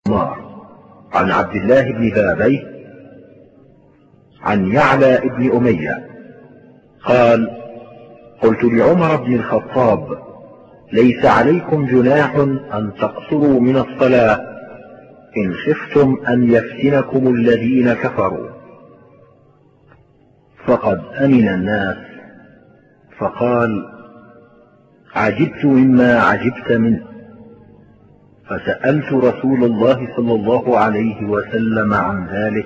عمار عن عبد الله بن بابيه عن يعلى بن أمية قال: قلت لعمر بن الخطاب: ليس عليكم جناح أن تقصروا من الصلاة إن خفتم أن يفتنكم الذين كفروا. فقد أمن الناس، فقال: عجبت مما عجبت منه. فسألت رسول الله صلى الله عليه وسلم عن ذلك،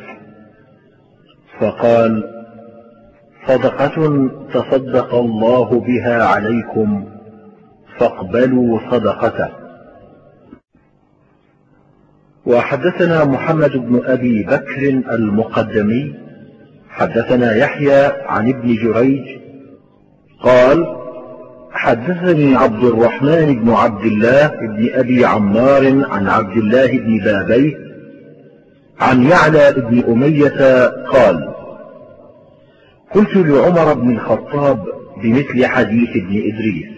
فقال: صدقة تصدق الله بها عليكم فاقبلوا صدقته. وحدثنا محمد بن أبي بكر المقدمي حدثنا يحيى عن ابن جريج قال: حدثني عبد الرحمن بن عبد الله بن أبي عمار عن عبد الله بن بابيه عن يعلى بن أمية قال: قلت لعمر بن الخطاب بمثل حديث ابن إدريس.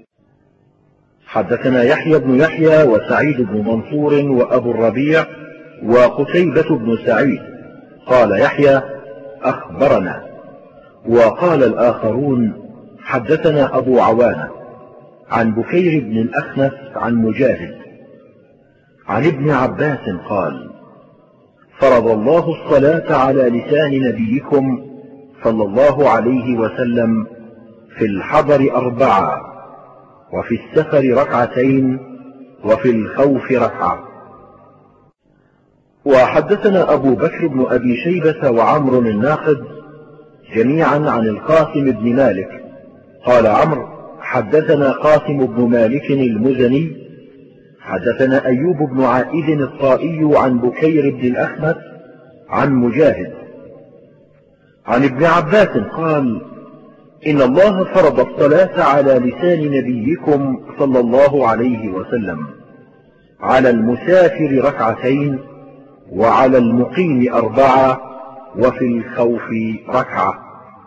حدثنا يحيى بن يحيى وسعيد بن منصور وأبو الربيع وقتيبة بن سعيد. قال يحيى: أخبرنا. وقال الآخرون: حدثنا أبو عوانة عن بكير بن الأخنس عن مجاهد عن ابن عباس قال: فرض الله الصلاة على لسان نبيكم صلى الله عليه وسلم في الحضر 4 وفي السفر 2 وفي الخوف 1. وحدثنا أبو بكر بن أبي شيبة وعمر الناقد جميعا عن القاسم بن مالك قال عمرو: حدثنا قاسم بن مالك المزني حدثنا أيوب بن عائد الطائي عن بكير بن الأخنس عن مجاهد عن ابن عباس قال: إن الله فرض الصلاة على لسان نبيكم صلى الله عليه وسلم على المسافر 2 وعلى المقيم 4 وفي الخوف 1.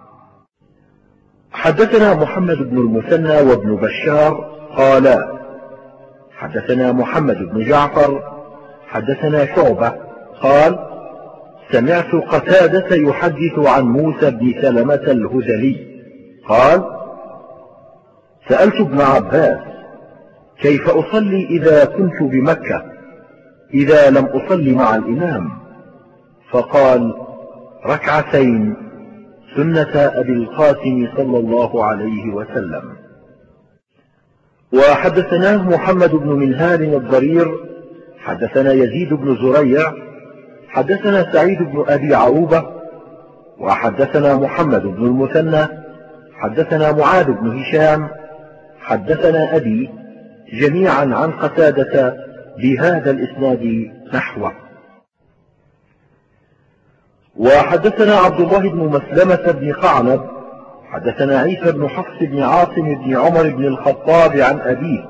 حدثنا محمد بن المثنى وابن بشار قالا: حدثنا محمد بن جعفر حدثنا شعبة قال: سمعت قتادة يحدث عن موسى بن سلمة الهذلي قال: سألت ابن عباس: كيف أصلي إذا كنت بمكة إذا لم أصلي مع الإمام؟ فقال: 2 سنة أبي القاسم صلى الله عليه وسلم. وحدثناه محمد بن منهال الضرير حدثنا يزيد بن زريع حدثنا سعيد بن أبي عروبة وحدثنا محمد بن المثنى حدثنا معاذ بن هشام حدثنا أبي جميعا عن قتادة بهذا الإسناد نحوه. وحدثنا عبد الله بن مسلمة بن قعنب حدثنا عيسى بن حفص بن عاصم بن عمر بن الخطاب عن أبيه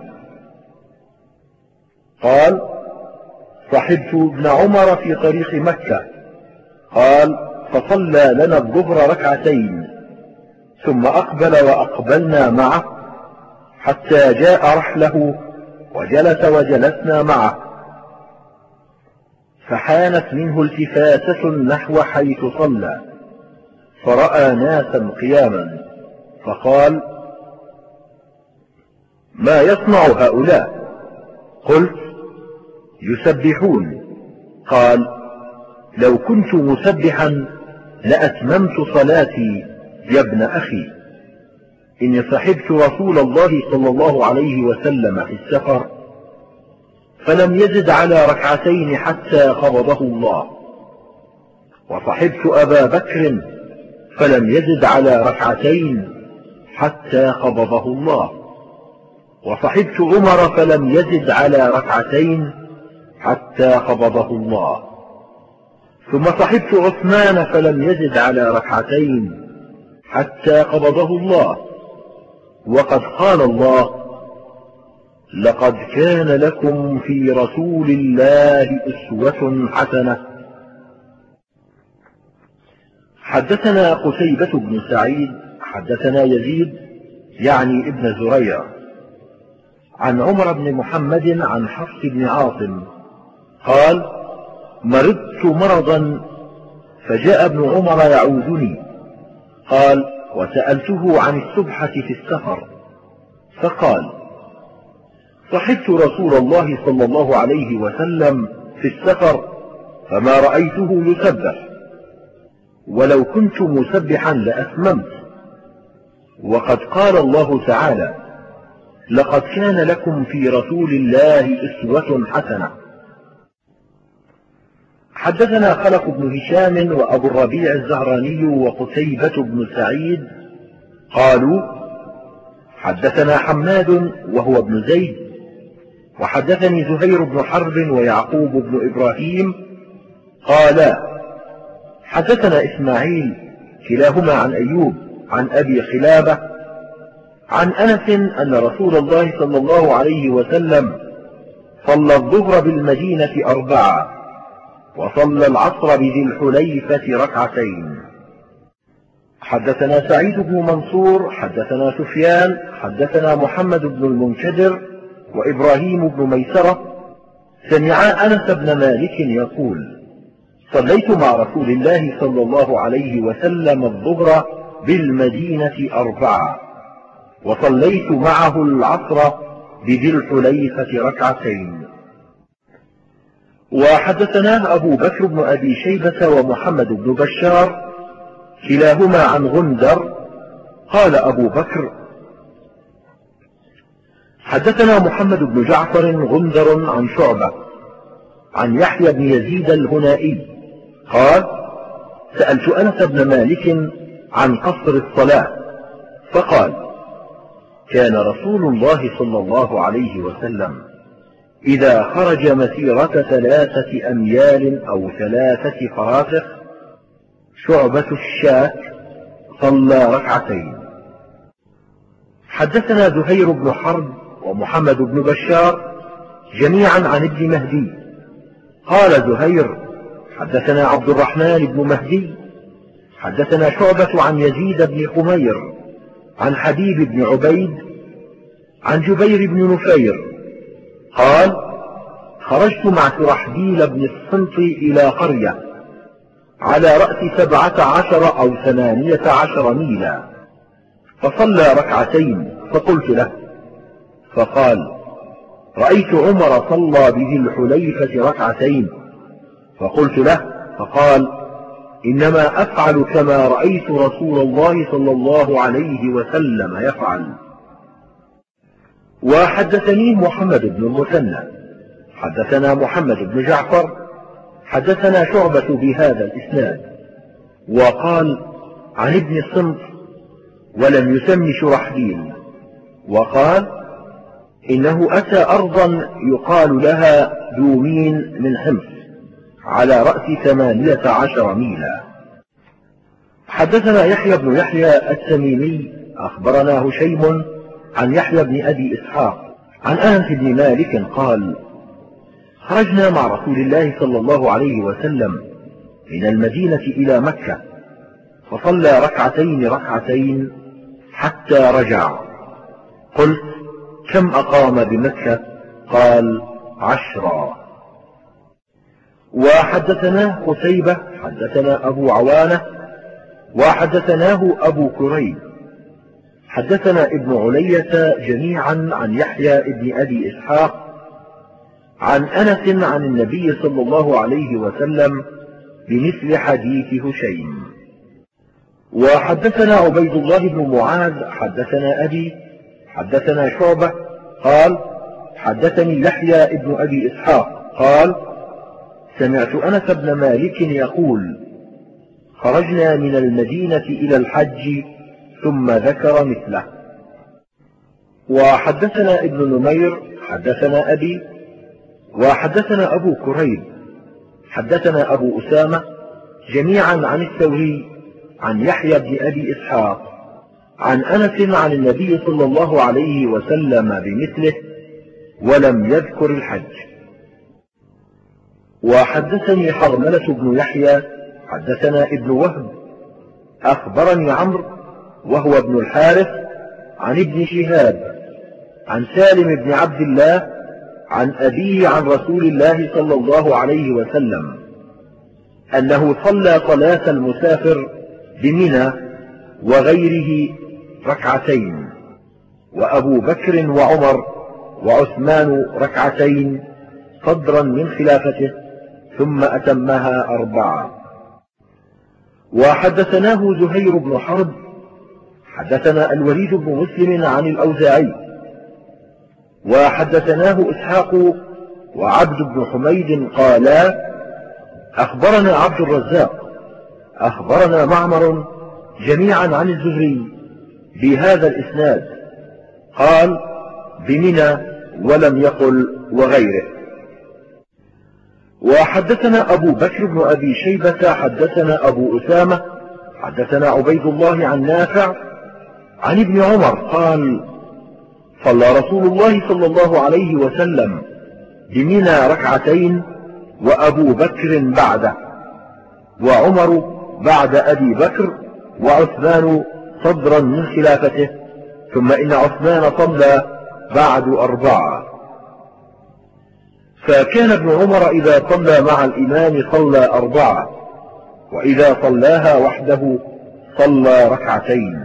قال: صحبت ابن عمر في طريق مكة قال: فصلى لنا الظهر 2 ثم أقبل وأقبلنا معه حتى جاء رحله وجلس وجلسنا معه، فحانت منه التفاتة نحو حيث صلى، فرأى ناسا قياما فقال: ما يصنع هؤلاء؟ قلت: يسبحون. قال: لو كنت مسبحا لأتممت صلاتي يا ابن أخي، إني صحبت رسول الله صلى الله عليه وسلم في السفر فلم يزد على 2 حتى قبضه الله، وصحبت أبا بكر فلم يزد على 2 حتى قبضه الله، وصحبت عمر فلم يزد على 2 حتى قبضه الله، ثم صحبت عثمان فلم يزد على 2 حتى قبضه الله. وقد قال الله: لقد كان لكم في رسول الله أسوة حسنة. حدثنا قتيبة بن سعيد حدثنا يزيد يعني ابن زريع عن عمر بن محمد عن حفص بن عاصم قال: مرضت مرضا فجاء ابن عمر يعودني. قال: وسألته عن السبحة في السفر فقال: صحبت رسول الله صلى الله عليه وسلم في السفر فما رأيته يسبح، ولو كنت مسبحا لأسممت. وقد قال الله تعالى: لقد كان لكم في رسول الله أسوة حسنة. حدثنا خلف بن هشام وأبو الربيع الزهراني وقتيبة بن سعيد قالوا: حدثنا حماد وهو ابن زيد، وحدثني زهير بن حرب ويعقوب بن إبراهيم قالا: حدثنا إسماعيل كلاهما عن أيوب عن أبي خلابة عن أنس أن رسول الله صلى الله عليه وسلم صلى الظهر بالمدينة 4 وصلى العصر بذي الحليفة 2. حدثنا سعيد بن منصور حدثنا سفيان حدثنا محمد بن المنكدر وإبراهيم بن ميسرة سمعا أنس بن مالك يقول: صليت مع رسول الله صلى الله عليه وسلم الظهر بالمدينة 4 وصليت معه العصر بذي الحليفة 2. وحدثناه أبو بكر بن أبي شيبة ومحمد بن بشار كلاهما عن غندر قال أبو بكر: حدثنا محمد بن جعفر غندر عن شعبة عن يحيى بن يزيد الهنائي قال: سألت أنس بن مالك عن قصر الصلاة فقال: كان رسول الله صلى الله عليه وسلم إذا خرج مسيرة 3 أميال أو 3 فراسخ شعبة الشاة صلى 2. حدثنا زهير بن حرب ومحمد بن بشار جميعا عن ابن مهدي قال زهير: حدثنا عبد الرحمن بن مهدي حدثنا شعبة عن يزيد بن حمير عن حبيب بن عبيد عن جبير بن نفير قال: خرجت مع شرحبيل بن الصمت إلى قرية على رأس 17 أو 18 ميلا، فصلى 2 فقلت له، فقال: رأيت عمر صلى بذي الحليفة 2 فقلت له، فقال: إنما أفعل كما رأيت رسول الله صلى الله عليه وسلم يفعل. وحدثني محمد بن المثنى حدثنا محمد بن جعفر حدثنا شعبة بهذا الإسناد وقال: عن ابن الصمت ولم يسم شرحبيل، وقال: إنه أتى أرضا يقال لها دومين من حمص على رأس 18 ميلا. حدثنا يحيى بن يحيى التميمي أخبرنا هشيم عن يحيى بن أبي إسحاق عن أنس بن مالك قال: خرجنا مع رسول الله صلى الله عليه وسلم من المدينة إلى مكة فصلى 2 حتى رجع. قلت: كم أقام بمكة؟ قال: 10. وحدثناه قتيبة حدثنا أبو عوانة وحدثناه أبو كريب حدثنا ابن علية جميعا عن يحيى بن أبي إسحاق عن أنس عن النبي صلى الله عليه وسلم بمثل حديث هشيم. وحدثنا عبيد الله بن معاذ حدثنا أبي حدثنا شعبة قال: حدثني يحيى بن أبي إسحاق قال: سمعت أنس بن مالك يقول: خرجنا من المدينة إلى الحج، ثم ذكر مثله. وحدثنا ابن نمير حدثنا أبي وحدثنا أبو كريب حدثنا أبو أسامة جميعا عن الثوري عن يحيى بن أبي إسحاق عن أنس عن النبي صلى الله عليه وسلم بمثله ولم يذكر الحج. وحدثني حرملة بن يحيى حدثنا ابن وهب أخبرني عمرو وهو ابن الحارث عن ابن شهاب عن سالم بن عبد الله عن أبيه عن رسول الله صلى الله عليه وسلم أنه صلى صلاة المسافر بمنى وغيره ركعتين، وأبو بكر وعمر وعثمان ركعتين صدرا من خلافته، ثم أتمها 4. وحدثناه زهير بن حرب حدثنا الوليد بن مسلم عن الأوزاعي، وحدثناه إسحاق وعبد بن حميد قالا أخبرنا عبد الرزاق أخبرنا معمر جميعا عن الزهري بهذا الإسناد، قال بمنى ولم يقل وغيره. وحدثنا أبو بكر بن أبي شيبة حدثنا أبو أسامة حدثنا عبيد الله عن نافع عن ابن عمر قال صلى رسول الله صلى الله عليه وسلم بمنى ركعتين وأبو بكر بعده، وعمر بعد أبي بكر، وعثمان صدرا من خلافته، ثم إن عثمان صلى بعد 4. فكان ابن عمر إذا صلى مع الإمام صلى 4، وإذا صلاها وحده صلى ركعتين.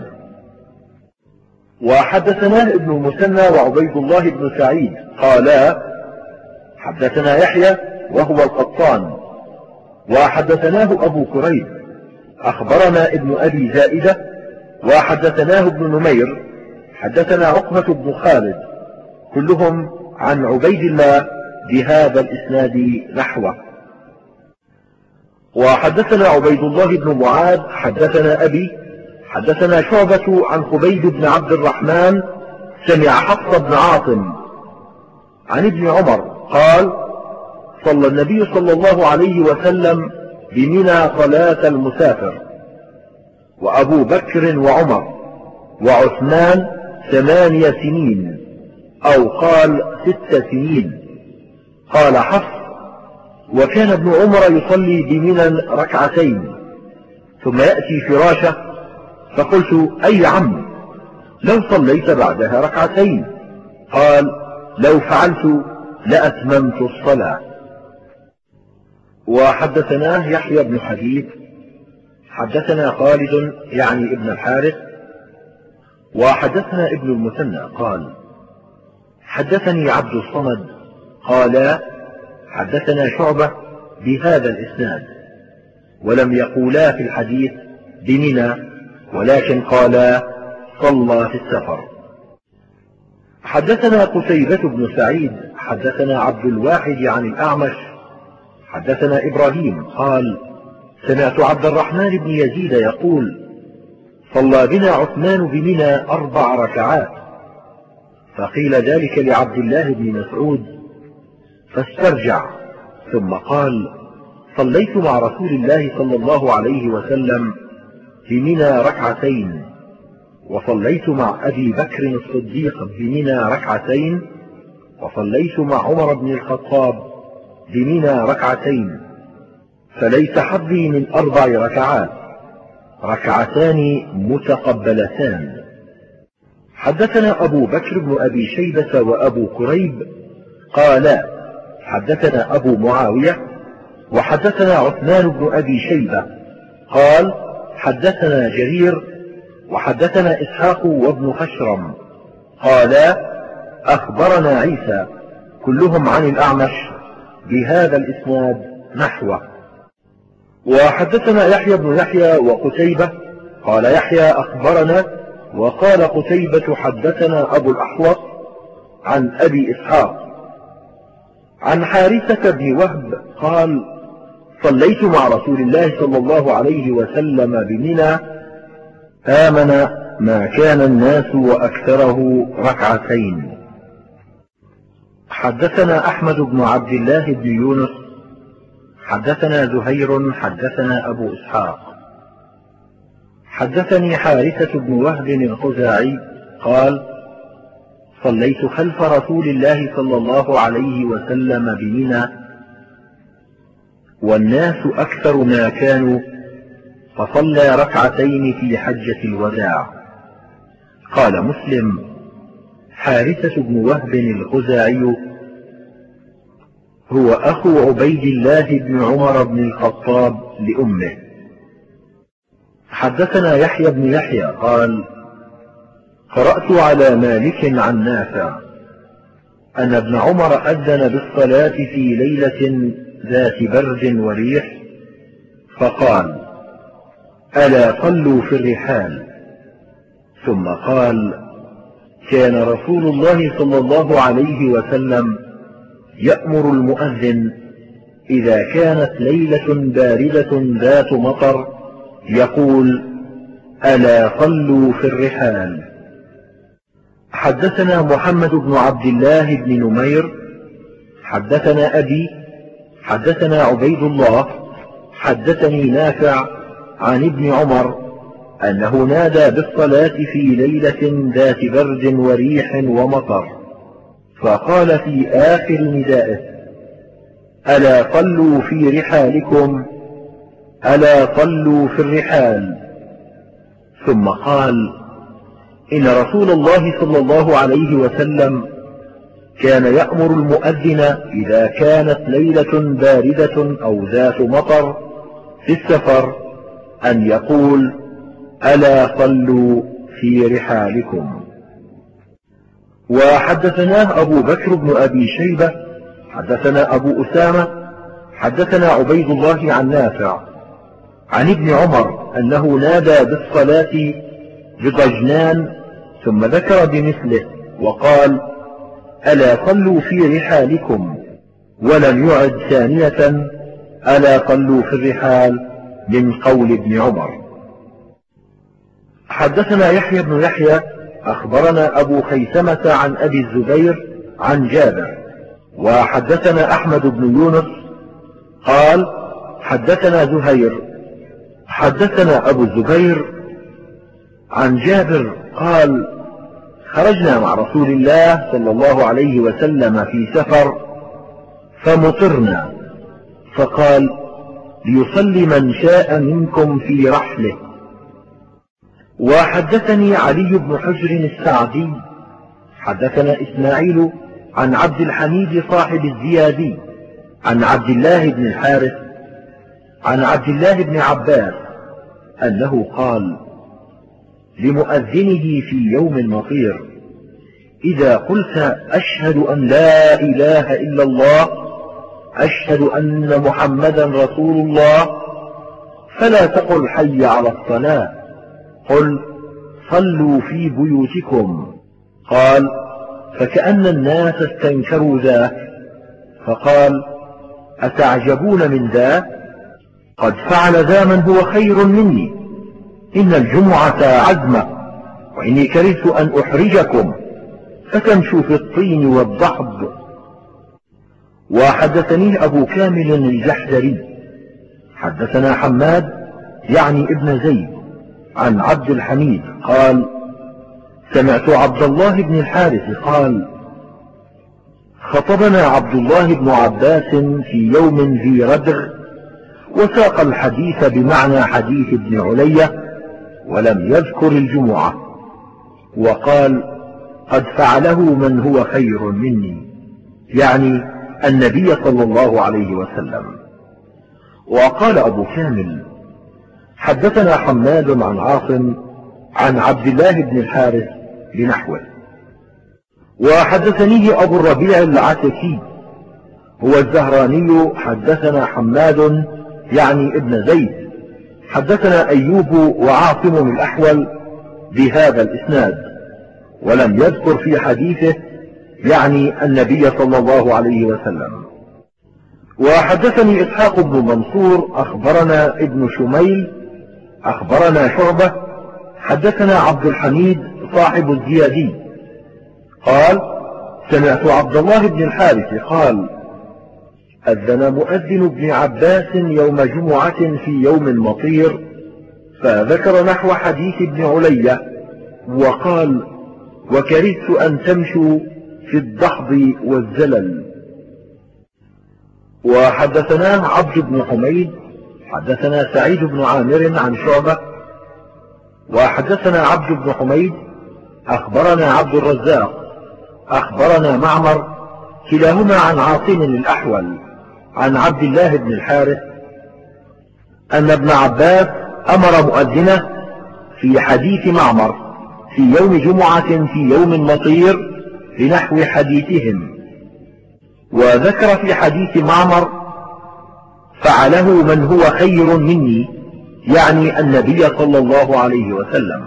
وحدثناه ابن المثنى وعبيد الله بن سعيد قالا حدثنا يحيى وهو القطان، وحدثناه أبو كريب أخبرنا ابن أبي زائدة، وحدثناه ابن نمير حدثنا عقبة بن خالد، كلهم عن عبيد الله بهذا الإسناد نحوه. وحدثنا عبيد الله بن معاذ حدثنا أبي حدثنا شعبة عن خبيب بن عبد الرحمن سمع حفص بن عاصم عن ابن عمر قال صلى النبي صلى الله عليه وسلم بمنى صلاة المسافر، وأبو بكر وعمر وعثمان 8 سنين، أو قال 6 سنين. قال حفص وكان ابن عمر يصلي بمنى ركعتين ثم يأتي فراشه، فقلت أي عم لو صليت بعدها ركعتين؟ قال لو فعلت لأتممت الصلاة. وحدثناه يحيى بن حبيب حدثنا خالد يعني ابن الحارث، وحدثنا ابن المثنى قال حدثني عبد الصمد قال حدثنا شعبة بهذا الإسناد، ولم يقولا في الحديث بمنى، ولكن قالا صلى في السفر. حدثنا قتيبة بن سعيد حدثنا عبد الواحد عن الأعمش حدثنا إبراهيم قال سمعت عبد الرحمن بن يزيد يقول صلى بنا عثمان بمنى 4 ركعات، فقيل ذلك لعبد الله بن مسعود فاسترجع، ثم قال صليت مع رسول الله صلى الله عليه وسلم بمنى ركعتين، وصليت مع أبي بكر الصديق بمنى ركعتين، وصليت مع عمر بن الخطاب بمنى ركعتين، فليس حظي من 4 ركعات، ركعتان متقبلتان. حدثنا أبو بكر بن أبي شيبة وأبو كريب قالا حدثنا أبو معاوية وحدثنا عثمان بن أبي شيبة قال حدثنا جرير وحدثنا إسحاق وابن خشرم قالا أخبرنا عيسى، كلهم عن الأعمش بهذا الإسناد نحوه. وحدثنا يحيى بن يحيى وقتيبة قال يحيى أخبرنا، وقال قتيبة حدثنا أبو الأحوص عن أبي إسحاق عن حارثة بن وهب قال صليت مع رسول الله صلى الله عليه وسلم بمنى آمن ما كان الناس وأكثره ركعتين. حدثنا أحمد بن عبد الله بن يونس حدثنا زهير حدثنا أبو إسحاق حدثني حارثة بن وهب الخزاعي قال صليت خلف رسول الله صلى الله عليه وسلم بمنى والناس أكثر ما كانوا، فصلى ركعتين في حجة الوداع. قال مسلم حارثة بن وهب الخزاعي هو أخو عبيد الله بن عمر بن الخطاب لأمه. حدثنا يحيى بن يحيى قال: قرأت على مالك عن نافع أن ابن عمر أذن بالصلاة في ليلة ذات برد وريح فقال: ألا صلوا في الرحال. ثم قال: كان رسول الله صلى الله عليه وسلم يأمر المؤذن إذا كانت ليلة باردة ذات مطر يقول: ألا صلوا في الرحال. حدثنا محمد بن عبد الله بن نمير حدثنا أبي حدثنا عبيد الله حدثني نافع عن ابن عمر أنه نادى بالصلاة في ليلة ذات برد وريح ومطر فقال في آخر ندائه: ألا صلوا في رحالكم، ألا صلوا في الرحال. ثم قال: إن رسول الله صلى الله عليه وسلم كان يأمر المؤذن إذا كانت ليلة باردة أو ذات مطر في السفر أن يقول: ألا صلوا في رحالكم. وحدثناه أبو بكر بن أبي شيبة حدثنا أبو أسامة حدثنا عبيد الله عن نافع عن ابن عمر أنه نادى بالصلاة بضجنان ثم ذكر بمثله وقال: ألا صلوا في رحالكم، ولم يعد ثانية ألا صلوا في الرحال من قول ابن عمر. حدثنا يحيى بن يحيى أخبرنا أبو خيثمة عن أبي الزبير عن جابر. وحدثنا أحمد بن يونس قال: حدثنا زهير حدثنا أبو الزبير عن جابر قال: خرجنا مع رسول الله صلى الله عليه وسلم في سفر فمطرنا، فقال: ليصلي من شاء منكم في رحله. وحدثني علي بن حجر السعدي حدثنا إسماعيل عن عبد الحميد صاحب الزيادي عن عبد الله بن الحارث عن عبد الله بن عباس أنه قال لمؤذنه في يوم مطير: إذا قلت أشهد أن لا إله إلا الله أشهد أن محمدا رسول الله فلا تقل حي على الصلاة، قل صلوا في بيوتكم. قال: فكأن الناس استنكروا ذاك، فقال: أتعجبون من ذا؟ قد فعل ذا من هو خير مني، إن الجمعة عزمة، وإني كرهت أن أحرجكم فتمشوا في الطين والضحض. وحدثني أبو كامل الجحدري حدثنا حماد يعني ابن زيد عن عبد الحميد قال: سمعت عبد الله بن الحارث قال: خطبنا عبد الله بن عباس في يوم ذي ردغ، وساق الحديث بمعنى حديث ابن علية ولم يذكر الجمعة، وقال: قد فعله من هو خير مني، يعني النبي صلى الله عليه وسلم. وقال أبو كامل: حدثنا حماد عن عاصم عن عبد الله بن الحارث بنحوه. وحدثنيه أبو الربيع العتكي هو الزهراني حدثنا حماد يعني ابن زيد حدثنا أيوب وعاصم الأحول بهذا الإسناد، ولم يذكر في حديثه يعني النبي صلى الله عليه وسلم. وحدثني إسحاق بن منصور أخبرنا ابن شميل أخبرنا شعبة حدثنا عبد الحميد صاحب الزيادي قال: سمعت عبد الله بن الحارث قال: أذن مؤذن ابن عباس يوم جمعة في يوم مطير، فذكر نحو حديث ابن علية وقال: وكرهت أن تمشوا في الدحض والزلل. وحدثناه عبد بن حميد حدثنا سعيد بن عامر عن شعبة. وحدثنا عبد بن حميد أخبرنا عبد الرزاق أخبرنا معمر كلاهما عن عاصم الأحول عن عبد الله بن الحارث أن ابن عباس أمر مؤذنه في حديث معمر في يوم جمعة في يوم مطير بنحو حديثهم. وذكر في حديث معمر: فعله من هو خير مني، يعني النبي صلى الله عليه وسلم.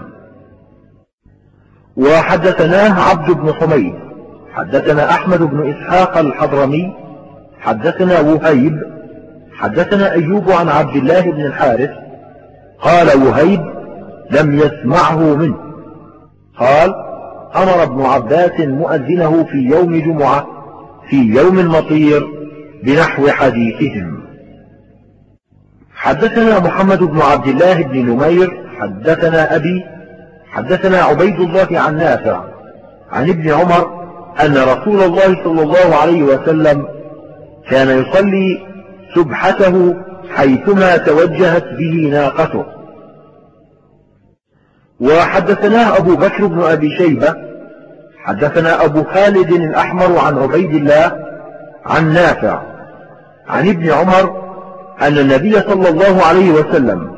وحدثناه عبد بن حميد حدثنا أحمد بن إسحاق الحضرمي حدثنا وهيب حدثنا أيوب عن عبد الله بن الحارث قال وهيب لم يسمعه منه قال: أمر ابن عباس مؤذنه في يوم جمعة في يوم مطير بنحو حديثهم. حدثنا محمد بن عبد الله بن نمير حدثنا أبي حدثنا عبيد الله عن نافع عن ابن عمر أن رسول الله صلى الله عليه وسلم كان يصلي سبحته حيثما توجهت به ناقته. وحدثناه أبو بكر بن أبي شيبة حدثنا أبو خالد الأحمر عن عبيد الله عن نافع عن ابن عمر أن النبي صلى الله عليه وسلم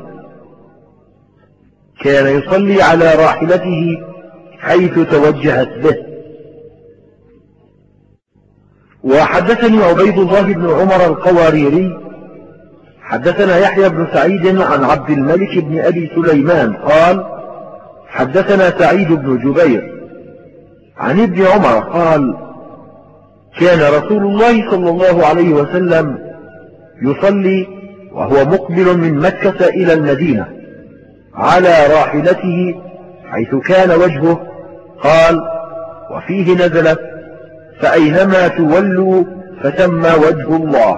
كان يصلي على راحلته حيث توجهت به. وحدثني عبيد الله بن عمر القواريري حدثنا يحيى بن سعيد عن عبد الملك بن أبي سليمان قال: حدثنا سعيد بن جبير عن ابن عمر قال: كان رسول الله صلى الله عليه وسلم يصلي وهو مقبل من مكة إلى المدينة على راحلته حيث كان وجهه، قال: وفيه نزلت: فأينما تولوا فثم وجه الله.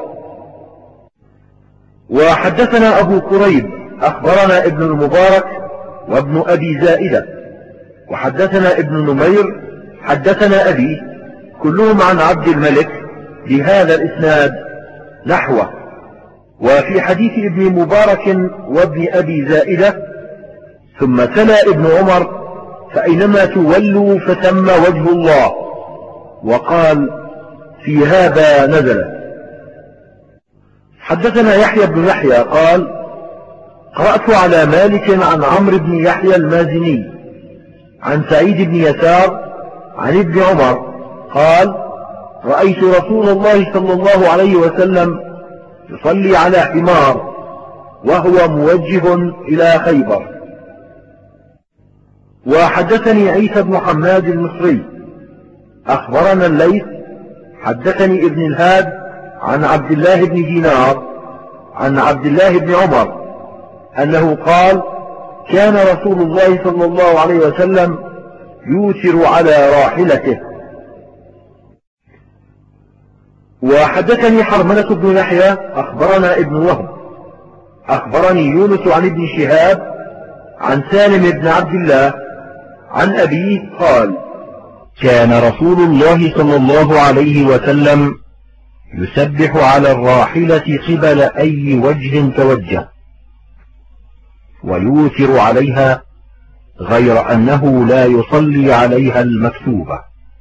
وحدثنا أبو كريب أخبرنا ابن المبارك وابن أبي زائدة وحدثنا ابن نمير حدثنا أبي كلهم عن عبد الملك بهذا الإسناد نحوه. وفي حديث ابن مبارك وابن أبي زائدة: ثم تلا ابن عمر: فأينما تولوا فثم وجه الله، وقال: في هذا نزل. حدثنا يحيى بن يحيى قال: قرأت على مالك عن عمرو بن يحيى المازني عن سعيد بن يسار عن ابن عمر قال: رأيت رسول الله صلى الله عليه وسلم يصلي على حمار وهو موجه إلى خيبر. وحدثني عيسى بن حماد المصري أخبرنا الليث حدثني ابن الهاد عن عبد الله بن دينار عن عبد الله بن عمر أنه قال: كان رسول الله صلى الله عليه وسلم يوتر على راحلته. وحدثني حرملة بن يحيى أخبرنا ابن وهب أخبرني يونس عن ابن شهاب عن سالم بن عبد الله عن أبيه قال: كان رسول الله صلى الله عليه وسلم يسبح على الراحلة قبل أي وجه توجه ويوتر عليها، غير أنه لا يصلي عليها المكتوبة.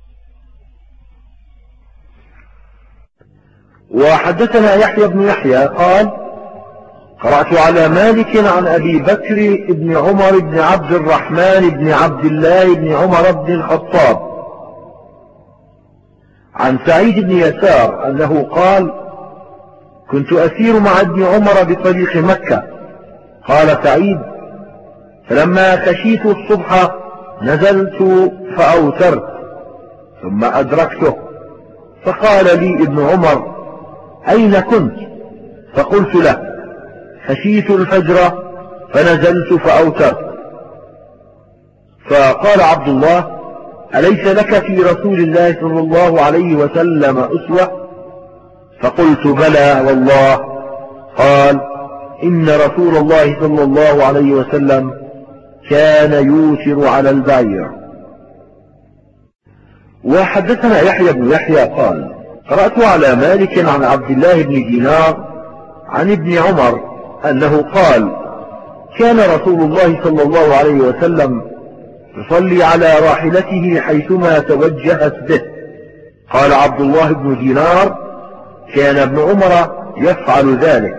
وحدثنا يحيى بن يحيى قال: قرأت على مالك عن أبي بكر بن عمر بن عبد الرحمن بن عبد الله بن عمر بن الخطاب عن سعيد بن يسار أنه قال: كنت أسير مع ابن عمر بطريق مكة. قال سعيد: فلما خشيت الصبح نزلت فأوترت ثم أدركته، فقال لي ابن عمر: أين كنت؟ فقلت له: خشيت الفجر فنزلت فأوترت. فقال عبد الله: أليس لك في رسول الله صلى الله عليه وسلم أسوة؟ فقلت: بلى والله. قال: إن رسول الله صلى الله عليه وسلم كان يوتر على البعير. وحدثنا يحيى بن يحيى قال: قرأت على مالك عن عبد الله بن دينار عن ابن عمر أنه قال: كان رسول الله صلى الله عليه وسلم يصلي على راحلته حيثما توجهت به، قال عبد الله بن دينار: كان ابن عمر يفعل ذلك.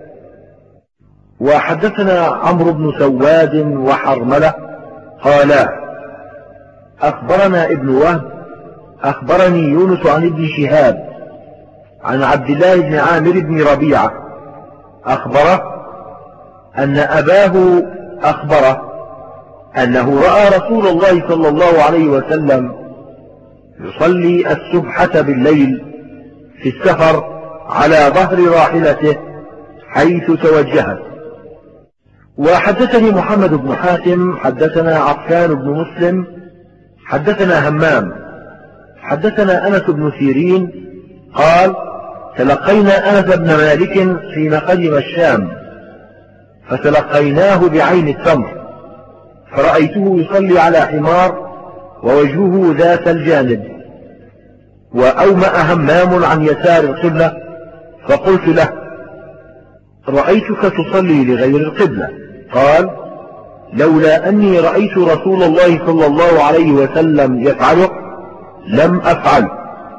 وحدثنا عمرو بن سواد وحرملة قالا: أخبرنا ابن وهب أخبرني يونس عن ابن شهاب عن عبد الله بن عامر بن ربيعة أخبره أن أباه أخبره أنه رأى رسول الله صلى الله عليه وسلم يصلي السبحة بالليل في السفر على ظهر راحلته حيث توجهت. وحدثني محمد بن حاتم حدثنا عفان بن مسلم حدثنا همام حدثنا أنس بن سيرين قال: تلقينا أنس بن مالك حين قدم الشام، فتلقيناه بعين التمر، فرأيته يصلي على حمار ووجهه ذات الجانب، وأومأ همام عن يسار القبلة، فقلت له: رأيتك تصلي لغير القبلة. قال: لولا أني رأيت رسول الله صلى الله عليه وسلم يفعله لم أفعل.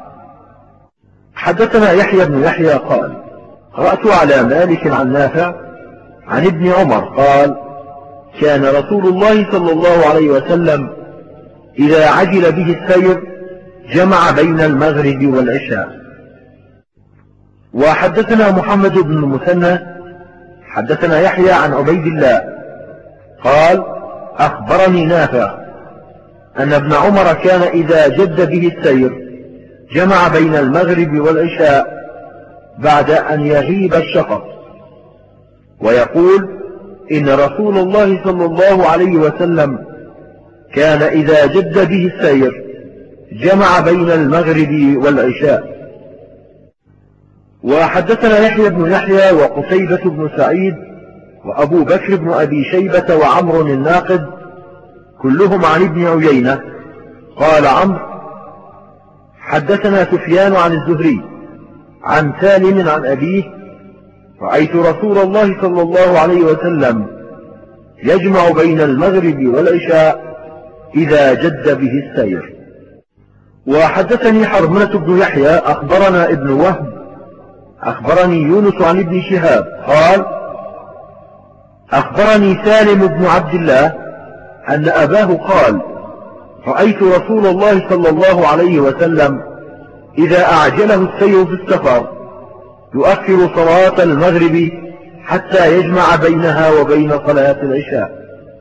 حدثنا يحيى بن يحيى قال: قرأت على مالك عن نافع عن ابن عمر قال: كان رسول الله صلى الله عليه وسلم إذا عجل به السير جمع بين المغرب والعشاء. وحدثنا محمد بن المثنى حدثنا يحيى عن عبيد الله قال: أخبرني نافع أن ابن عمر كان إذا جد به السير جمع بين المغرب والعشاء بعد أن يغيب الشفق، ويقول: إن رسول الله صلى الله عليه وسلم كان إذا جد به السير جمع بين المغرب والعشاء. وحدثنا يحيى بن يحيى وقتيبة بن سعيد وأبو بكر بن أبي شيبة وعمر الناقد كلهم عن ابن عيينة قال عمرو: حدثنا سفيان عن الزهري عن سالم عن أبيه: رأيت رسول الله صلى الله عليه وسلم يجمع بين المغرب والعشاء إذا جد به السير. وحدثني حرملة بن يحيى أخبرنا ابن وهب أخبرني يونس عن ابن شهاب قال: أخبرني سالم بن عبد الله أن أباه قال: رأيت رسول الله صلى الله عليه وسلم إذا أعجله السير في السفر يؤخر صلاة المغرب حتى يجمع بينها وبين صلاة العشاء.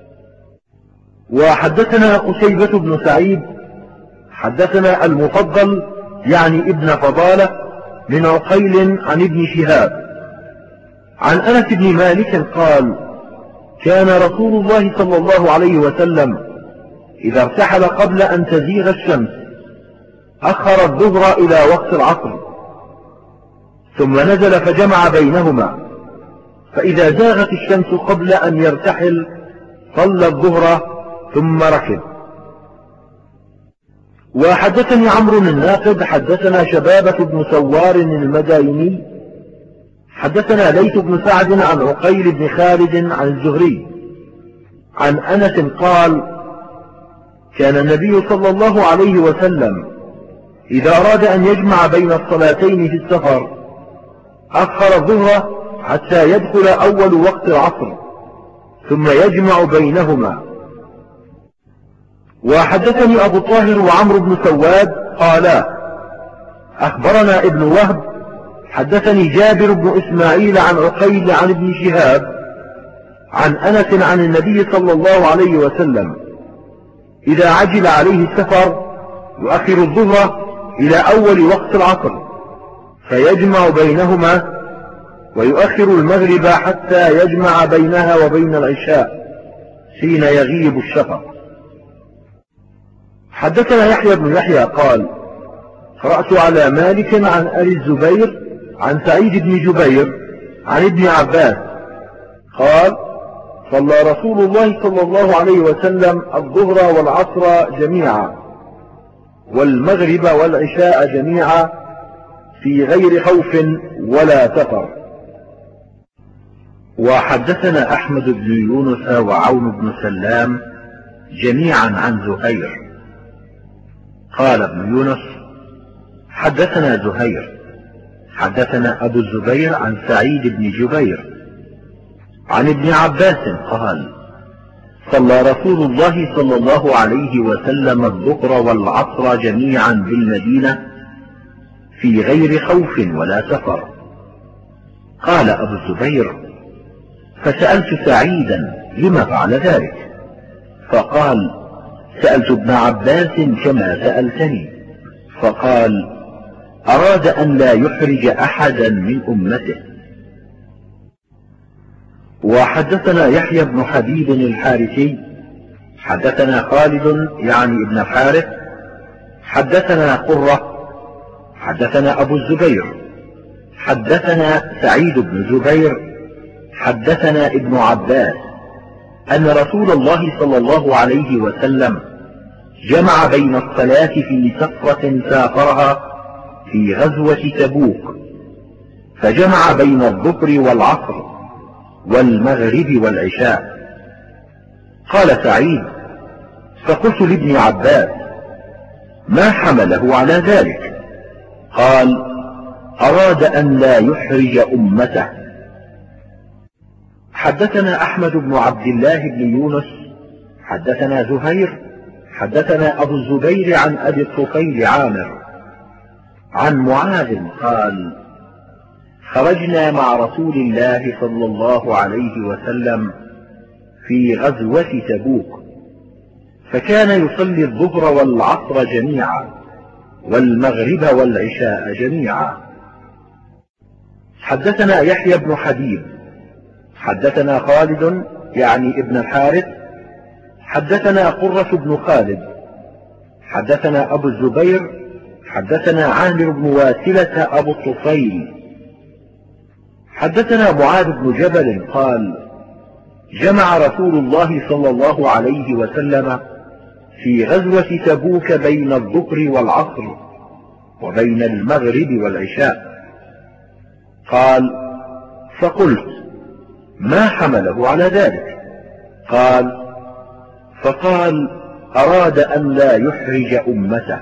وحدثنا قتيبة بن سعيد حدثنا المفضل يعني ابن فضالة من عقيل عن ابن شهاب عن أنس بن مالك قال: كان رسول الله صلى الله عليه وسلم إذا ارتحل قبل أن تزيغ الشمس أخر الظهر إلى وقت العصر، ثم نزل فجمع بينهما، فإذا زاغت الشمس قبل أن يرتحل صلى الظهر ثم ركب. وحدثني عمرو الناقد حدثنا شبابة بن سوار المدايني حدثنا ليث بن سعد عن عقيل بن خالد عن الزهري عن أنس قال: كان النبي صلى الله عليه وسلم إذا أراد أن يجمع بين الصلاتين في السفر أخر الظهر حتى يدخل أول وقت العصر ثم يجمع بينهما. وحدثني أبو طاهر وعمرو بن سواد قالا: أخبرنا ابن وهب حدثني جابر بن إسماعيل عن عقيل عن ابن شهاب عن أنس عن النبي صلى الله عليه وسلم إذا عجل عليه السفر يؤخر الظهر إلى أول وقت العصر فيجمع بينهما، ويؤخر المغرب حتى يجمع بينها وبين العشاء حين يغيب الشفق. حدثنا يحيى بن يحيى قال: قرأت على مالك عن أبي الزبير عن سعيد بن جبير عن ابن عباس قال: صلى رسول الله صلى الله عليه وسلم الظهر والعصر جميعا والمغرب والعشاء جميعا في غير خوف ولا سفر. وحدثنا أحمد بن يونس وعون بن سلام جميعا عن زهير قال ابن يونس: حدثنا زهير حدثنا أبو الزبير عن سعيد بن جبير عن ابن عباس قال: صلى رسول الله صلى الله عليه وسلم الظهر والعصر جميعا بالمدينة في غير خوف ولا سفر. قال أبو الزبير: فسألت سعيدا لما فعل ذلك؟ فقال: سألت ابن عباس كما سألتني، فقال: أراد أن لا يحرج أحدا من أمته. وحدثنا يحيى بن حبيب الحارثي حدثنا خالد يعني ابن الحارث حدثنا قرة حدثنا أبو الزبير حدثنا سعيد بن جبير حدثنا ابن عباس أن رسول الله صلى الله عليه وسلم جمع بين الصلاة في سفرة سافرها في غزوة تبوك، فجمع بين الظهر والعصر والمغرب والعشاء. قال سعيد: فقلت لابن عباس: ما حمله على ذلك؟ قال: أراد أن لا يحرج أمته. حدثنا أحمد بن عبد الله بن يونس حدثنا زهير حدثنا أبو الزبير عن أبي الطفيل عامر عن معاذ قال: خرجنا مع رسول الله صلى الله عليه وسلم في غزوة تبوك، فكان يصلي الظهر والعصر جميعا والمغرب والعشاء جميعا. حدثنا يحيى بن حبيب حدثنا خالد يعني ابن الحارث حدثنا قرة بن خالد حدثنا أبو الزبير حدثنا عامر بن واسلة أبو الطفيل حدثنا معاذ بن جبل قال: جمع رسول الله صلى الله عليه وسلم في غزوة تبوك بين الظهر والعصر وبين المغرب والعشاء. قال: فقلت: ما حمله على ذلك؟ قال: فقال: أراد أن لا يحرج أمته.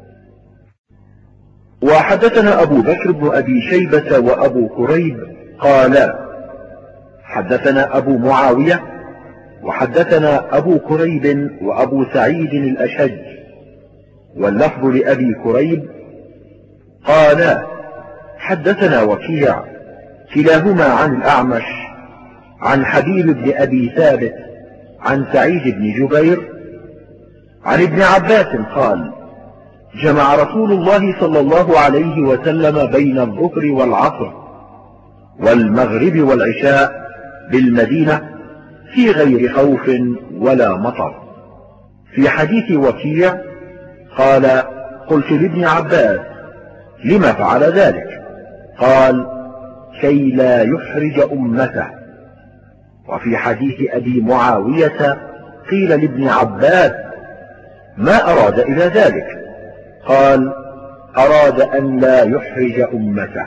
وحدثنا أبو بكر بن أبي شيبة وأبو كريب قالا: حدثنا أبو معاوية وحدثنا أبو كريب وأبو سعيد الأشج، واللفظ لأبي كريب قالا: حدثنا وكيع كلاهما عن الأعمش عن حبيب بن أبي ثابت عن سعيد بن جبير عن ابن عباس قال: جمع رسول الله صلى الله عليه وسلم بين الظهر والعصر والمغرب والعشاء بالمدينة في غير خوف ولا مطر. في حديث وكيع قال: قلت لابن عباس: لما فعل ذلك؟ قال: كي لا يحرج أمته. وفي حديث أبي معاوية قيل لابن عباس: ما أراد إلى ذلك؟ قال: أراد أن لا يحرج أمته.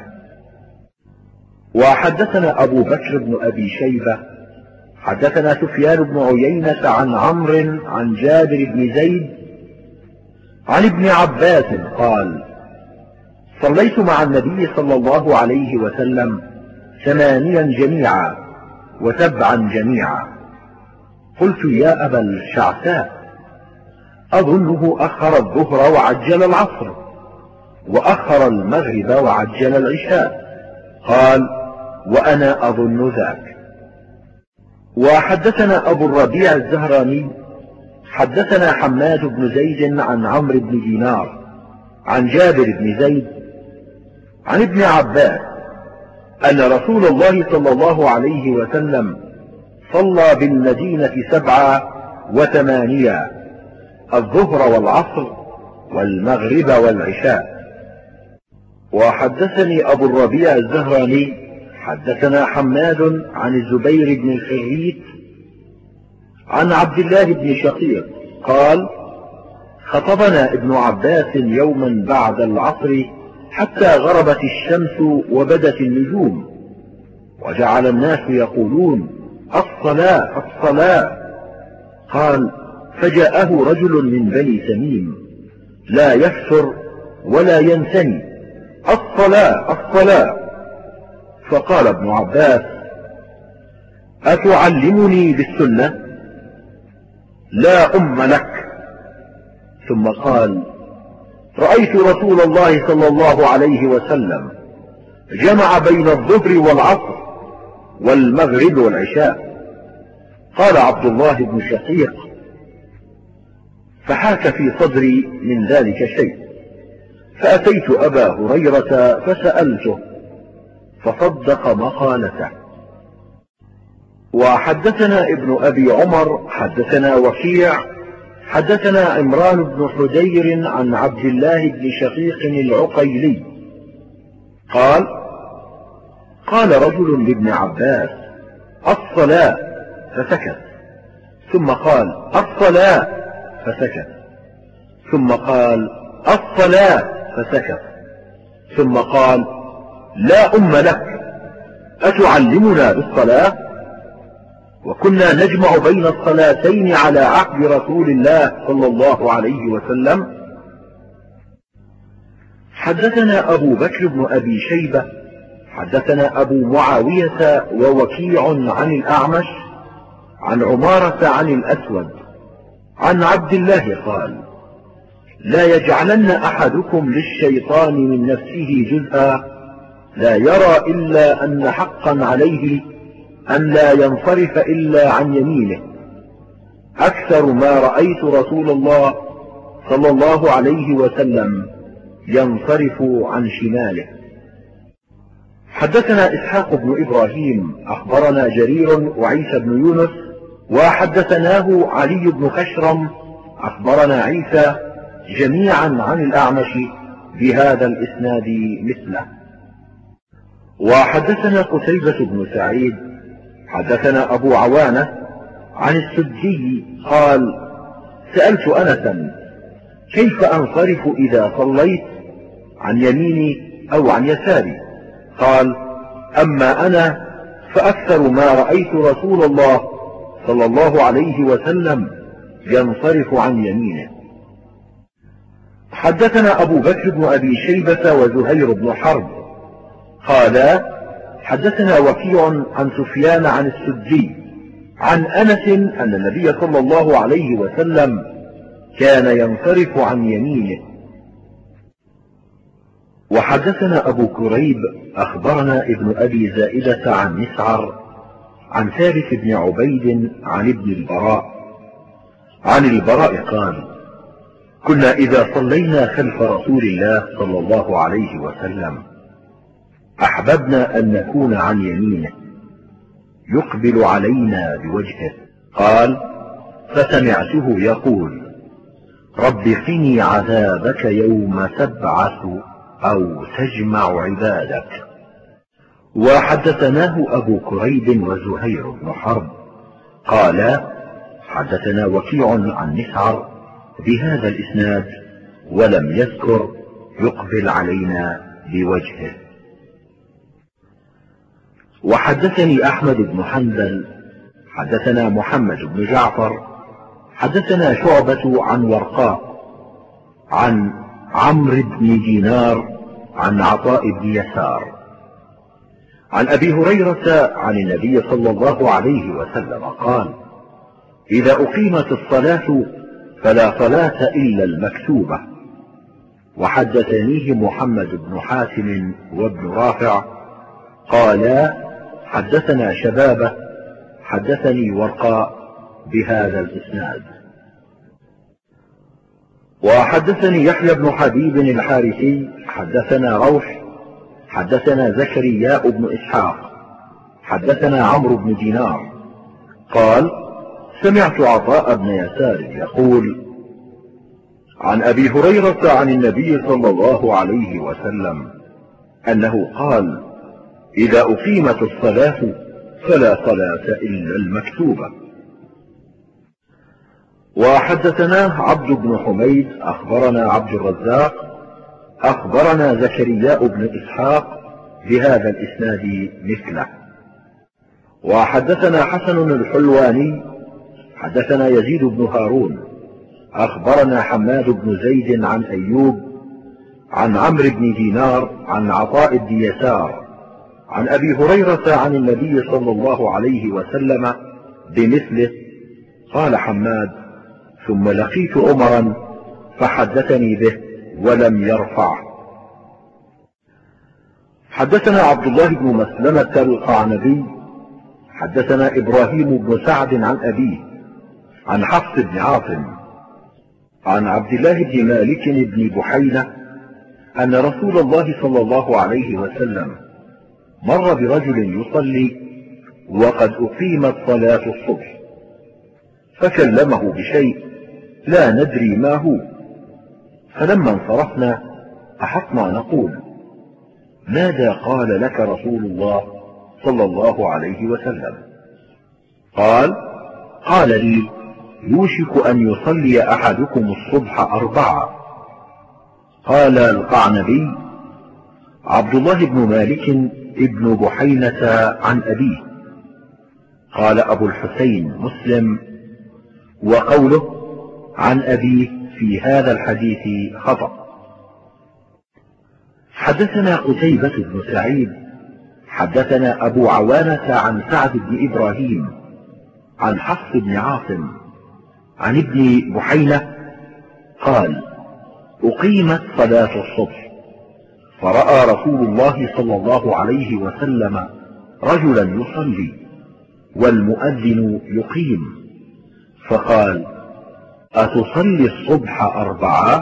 وحدثنا أبو بكر بن أبي شيبة حدثنا سفيان بن عيينة عن عمرو عن جابر بن زيد عن ابن عباس قال: صليت مع النبي صلى الله عليه وسلم 8 جميعا و7 جميعا. قلت: يا أبا الشعثاء، أظنه أخر الظهر وعجل العصر وأخر المغرب وعجل العشاء. قال: وأنا أظن ذاك. وحدثنا أبو الربيع الزهراني حدثنا حماد بن زيد عن عمرو بن دينار عن جابر بن زيد عن ابن عباس أن رسول الله صلى الله عليه وسلم صلى بالمدينة 7 و8 الظهر والعصر والمغرب والعشاء. وحدثني أبو الربيع الزهراني حدثنا حماد عن الزبير بن الخريت عن عبد الله بن شقيق قال: خطبنا ابن عباس يوما بعد العصر حتى غربت الشمس وبدت النجوم، وجعل الناس يقولون: الصلاة الصلاة. قال: فجاءه رجل من بني تميم لا يفتر ولا ينثني، الصلاة الصلاة. فقال ابن عباس: أتعلمني بالسنة؟ لا أم لك. ثم قال: رأيت رسول الله صلى الله عليه وسلم جمع بين الظهر والعصر والمغرب والعشاء. قال عبد الله بن شقيق: فحاك في صدري من ذلك شيء، فأتيت أبا هريرة فسألته فصدق مقالته. وحدثنا ابن أبي عمر حدثنا وكيع حدثنا عمران بن حدير عن عبد الله بن شقيق العقيلي قال: قال رجل لابن عباس: الصلاة، فسكت، ثم قال: الصلاة، فسكت، ثم قال: الصلاة، فسكت، ثم قال: لا أم لك، أتعلمنا بالصلاة؟ وكنا نجمع بين الصلاتين على عهد رسول الله صلى الله عليه وسلم. حدثنا أبو بكر بن أبي شيبة حدثنا أبو معاوية ووكيع عن الأعمش عن عمارة عن الأسود عن عبد الله قال: لا يجعلن أحدكم للشيطان من نفسه جزءا لا يرى إلا أن حقا عليه أن لا ينصرف إلا عن يمينه، أكثر ما رأيت رسول الله صلى الله عليه وسلم ينصرف عن شماله. حدثنا إسحاق بن إبراهيم أخبرنا جرير وعيسى بن يونس وحدثناه علي بن خشرم أخبرنا عيسى جميعا عن الأعمش بهذا الإسناد مثله. وحدثنا قتيبة بن سعيد حدثنا أبو عوانة عن السدي قال: سألت أنسا: كيف أنصرف إذا صليت، عن يميني أو عن يساري؟ قال: أما أنا فأكثر ما رأيت رسول الله صلى الله عليه وسلم ينصرف عن يمينه. حدثنا أبو بكر بن أبي شيبة وزهير بن حرب قالا: حدثنا وكيع عن سفيان عن السدي عن أنس أن النبي صلى الله عليه وسلم كان ينصرف عن يمينه. وحدثنا أبو كريب أخبرنا ابن أبي زائدة عن مسعر عن ثابت بن عبيد عن ابن البراء عن البراء قال: كنا إذا صلينا خلف رسول الله صلى الله عليه وسلم أحببنا أن نكون عن يمينه يقبل علينا بوجهه. قال: فسمعته يقول: رب قني عذابك يوم تبعث أو تجمع عبادك. وحدثناه أبو كريب وزهير بن حرب قالا: حدثنا وكيع عن مسعر بهذا الإسناد ولم يذكر يقبل علينا بوجهه. وحدثني أحمد بن حنبل حدثنا محمد بن جعفر حدثنا شعبة عن ورقاء عن عمرو بن دينار عن عطاء بن يسار عن أبي هريرة عن النبي صلى الله عليه وسلم قال: إذا أقيمت الصلاة فلا صلاة إلا المكتوبة. وحدثنيه محمد بن حاتم وابن رافع قالا: حدثنا شبابه حدثني ورقاء بهذا الإسناد. وحدثني يحيى بن حبيب الحارثي حدثنا روح حدثنا زكرياء بن إسحاق حدثنا عمرو بن دينار قال: سمعت عطاء بن يسار يقول عن أبي هريرة عن النبي صلى الله عليه وسلم أنه قال: إذا أقيمت الصلاة فلا صلاة إلا المكتوبة. وحدثناه عبد بن حميد أخبرنا عبد الرزاق أخبرنا زكرياء بن إسحاق بهذا الإسناد مثله. وحدثنا حسن الحلواني حدثنا يزيد بن هارون أخبرنا حماد بن زيد عن أيوب عن عمرو بن دينار عن عطاء بن يسار عن أبي هريرة عن النبي صلى الله عليه وسلم بمثله. قال حماد: ثم لقيت عمرا فحدثني به ولم يرفع. حدثنا عبد الله بن مسلمة القعنبي حدثنا إبراهيم بن سعد عن أبيه عن حفص بن عاصم عن عبد الله بن مالك بن بحينة أن رسول الله صلى الله عليه وسلم مر برجل يصلي وقد أقيمت صلاة الصبح، فكلمه بشيء لا ندري ما هو، فلما انصرفنا أحقنا نقول: ماذا قال لك رسول الله صلى الله عليه وسلم؟ قال لي: يوشك أن يصلي أحدكم الصبح 4. قال القعنبي: عبد الله بن مالك ابن بحينة عن أبيه. قال أبو الحسين مسلم: وقوله عن أبيه في هذا الحديث خطأ. حدثنا قتيبة بن سعيد حدثنا أبو عوانة عن سعد بن إبراهيم عن حفص بن عاصم عن ابن بحينة قال: أقيمت صلاة الصبح، فرأى رسول الله صلى الله عليه وسلم رجلا يصلي والمؤذن يقيم، فقال: أتصلي الصبح 4؟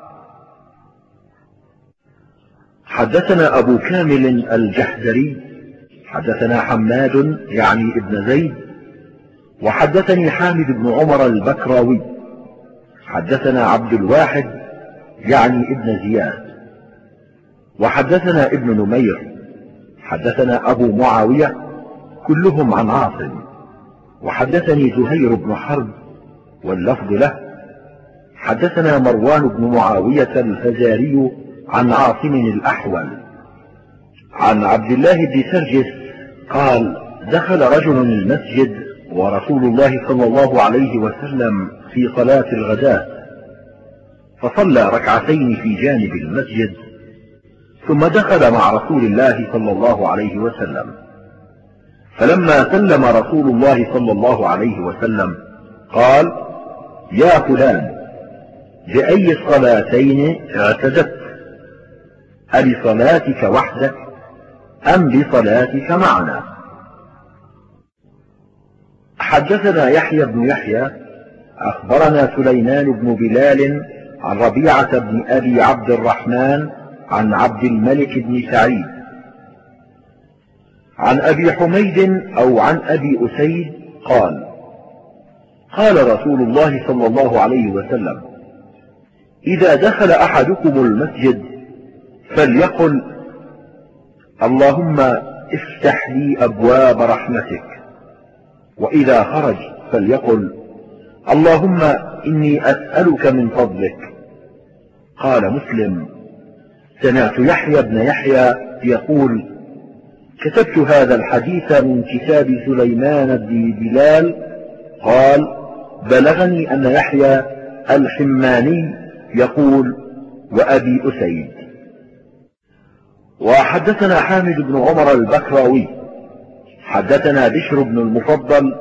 حدثنا أبو كامل الجحدري حدثنا حماد يعني ابن زيد وحدثني حامد بن عمر البكراوي حدثنا عبد الواحد يعني ابن زياد وحدثنا ابن نمير حدثنا أبو معاوية كلهم عن عاصم، وحدثني زهير بن حرب واللفظ له حدثنا مروان بن معاوية الفزاري عن عاصم الأحول عن عبد الله بن سرجس قال: دخل رجل المسجد ورسول الله صلى الله عليه وسلم في صلاة الغداء، فصلى ركعتين في جانب المسجد، ثم دخل مع رسول الله صلى الله عليه وسلم، فلما سلم رسول الله صلى الله عليه وسلم قال: يا فلان، بأي الصلاتين اعتدت؟ أبصلاتك وحدك أم بصلاتك معنا؟ حدثنا يحيى بن يحيى أخبرنا سليمان بن بلال عن ربيعة بن أبي عبد الرحمن عن عبد الملك بن سعيد عن أبي حميد أو عن أبي أسيد قال: قال رسول الله صلى الله عليه وسلم: إذا دخل أحدكم المسجد فليقل: اللهم افتح لي أبواب رحمتك، وإذا خرج فليقل: اللهم إني أسألك من فضلك. قال مسلم: سمعت يحيى بن يحيى يقول: كتبت هذا الحديث من كتاب سليمان بن بلال. قال: بلغني أن يحيى الحماني يقول: وأبي أسيد. وحدثنا حامد بن عمر البكراوي حدثنا بشر بن المفضل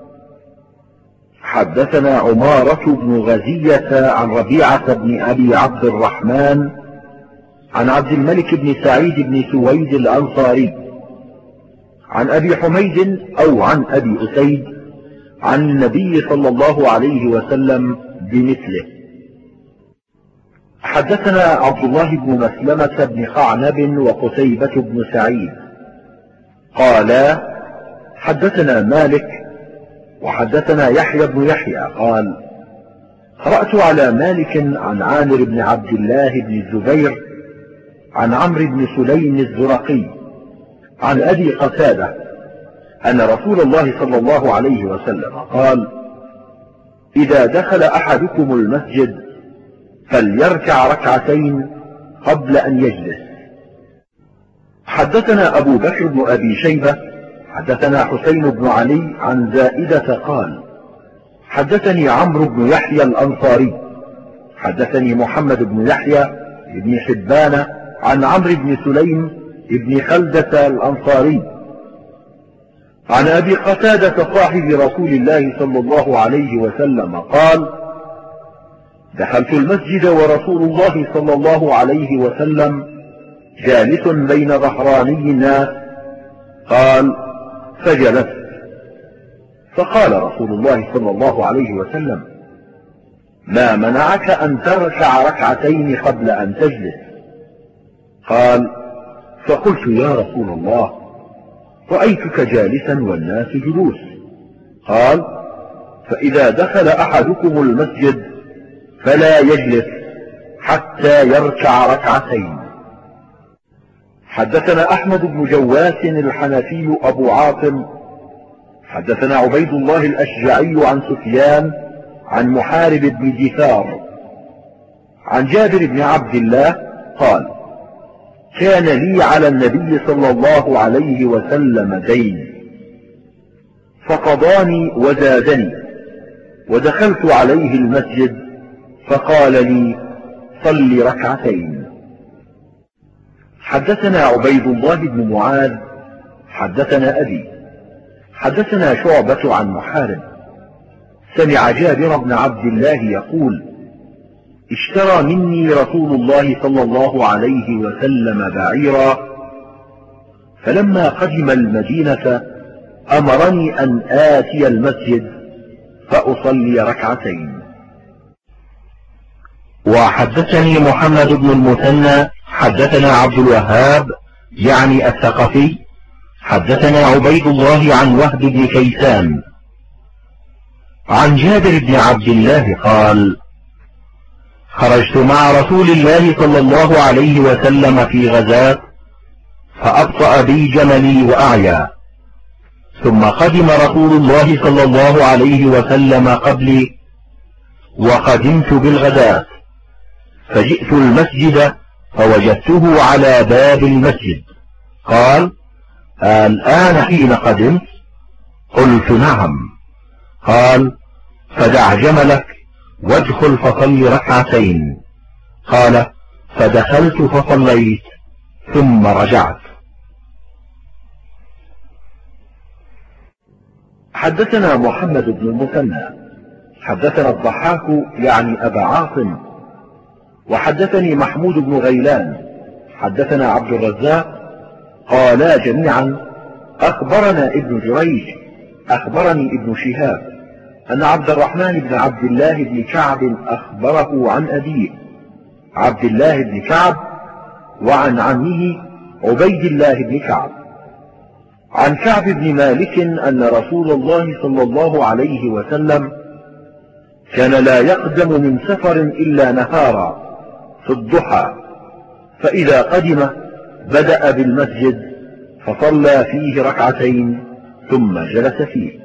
حدثنا عمارة بن غزية عن ربيعة بن أبي عبد الرحمن عن عبد الملك بن سعيد بن سويد الأنصاري عن أبي حميد أو عن أبي أسيد عن النبي صلى الله عليه وسلم بمثله. حدثنا عبد الله بن مسلمة بن قعنب وقتيبة بن سعيد قالا: حدثنا مالك وحدثنا يحيى بن يحيى قال: قرأت على مالك عن عامر بن عبد الله بن الزبير عن عمرو بن سليم الزرقي عن أبي قتادة أن رسول الله صلى الله عليه وسلم قال: إذا دخل أحدكم المسجد فليركع ركعتين قبل أن يجلس. حدثنا أبو بكر بن أبي شيبة حدثنا حسين بن علي عن زائدة قال: حدثني عمرو بن يحيى الأنصاري حدثني محمد بن يحيى بن حبان عن عمرو بن سليم بن خلدة الأنصاري عن أبي قتادة صاحب رسول الله صلى الله عليه وسلم قال: دخلت المسجد ورسول الله صلى الله عليه وسلم جالس بين ظهراني الناس. قال: فجلست، فقال رسول الله صلى الله عليه وسلم: ما منعك أن تركع ركعتين قبل أن تجلس؟ قال: فقلت يا رسول الله رأيتك جالسا والناس جلوس. قال: فإذا دخل أحدكم المسجد فلا يجلس حتى يركع ركعتين. حدثنا أحمد بن جواس الحنفي أبو عاصم حدثنا عبيد الله الأشجعي عن سفيان عن محارب بن دثار عن جابر بن عبد الله قال: كان لي على النبي صلى الله عليه وسلم دين فقضاني وزادني، ودخلت عليه المسجد فقال لي: صل ركعتين. حدثنا عبيد الله بن معاذ حدثنا أبي حدثنا شعبة عن محارب سمع جابر بن عبد الله يقول: اشترى مني رسول الله صلى الله عليه وسلم بعيرا، فلما قدم المدينة أمرني أن آتي المسجد فأصلي ركعتين. وحدثني محمد بن المثنى حدثنا عبد الوهاب يعني الثقفي حدثنا عبيد الله عن وهب بن كيسان عن جابر بن عبد الله قال: خرجت مع رسول الله صلى الله عليه وسلم في غزاة فأبطأ بي جملي وأعيا، ثم قدم رسول الله صلى الله عليه وسلم قبلي وقدمت بالغداة، فجئت المسجد فوجدته على باب المسجد. قال: الآن حين قدمت؟ قلت: نعم. قال: فدع جملك وادخل فصل ركعتين. قال: فدخلت فصليت ثم رجعت. حدثنا محمد بن المثنى حدثنا الضحاك يعني أبا عاصم وحدثني محمود بن غيلان حدثنا عبد الرزاق قالا جميعا: أخبرنا ابن جريج أخبرني ابن شهاب أن عبد الرحمن بن عبد الله بن كعب أخبره عن أبيه عبد الله بن كعب وعن عمه عبيد الله بن كعب عن كعب بن مالك أن رسول الله صلى الله عليه وسلم كان لا يقدم من سفر إلا نهارا في الضحى، فإذا قدم بدأ بالمسجد فصلى فيه ركعتين ثم جلس فيه.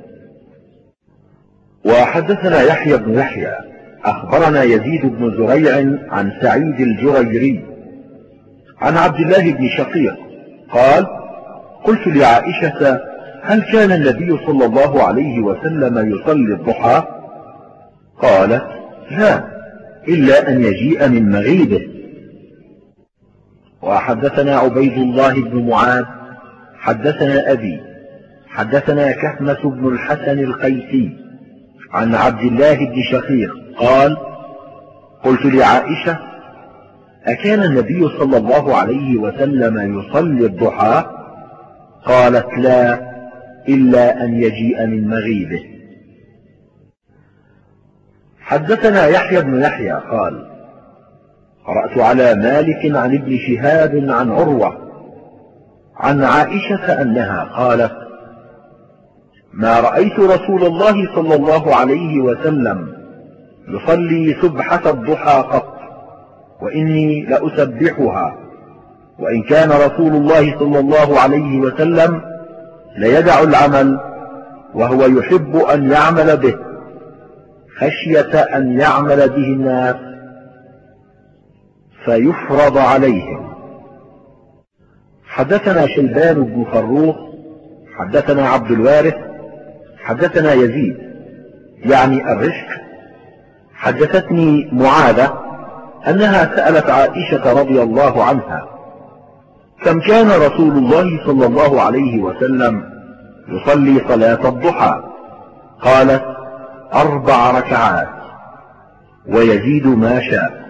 وحدثنا يحيى بن يحيى أخبرنا يزيد بن زريع عن سعيد الجريري عن عبد الله بن شقيق قال: قلت لعائشة: هل كان النبي صلى الله عليه وسلم يصلي الضحى؟ قالت: لا، إلا أن يجيء من مغيبه. وحدثنا عبيد الله بن معاذ حدثنا أبي حدثنا كهمة بن الحسن القيسي عن عبد الله بن شقيق قال: قلت لعائشة: أكان النبي صلى الله عليه وسلم يصلي الضحى؟ قالت: لا، إلا أن يجيء من مغيبه. حدثنا يحيى بن يحيى قال: قرأت على مالك عن ابن شهاب عن عروة عن عائشة أنها قالت: ما رأيت رسول الله صلى الله عليه وسلم يصلي سبحة الضحى قط، وإني لأسبحها، وإن كان رسول الله صلى الله عليه وسلم ليدع العمل وهو يحب أن يعمل به خشية أن يعمل به الناس فيفرض عليهم. حدثنا شيبان بن فروخ حدثنا عبد الوارث حدثنا يزيد يعني الرشك حدثتني معاذة أنها سألت عائشة رضي الله عنها: كم كان رسول الله صلى الله عليه وسلم يصلي صلاة الضحى؟ قالت: 4 ركعات ويزيد ما شاء.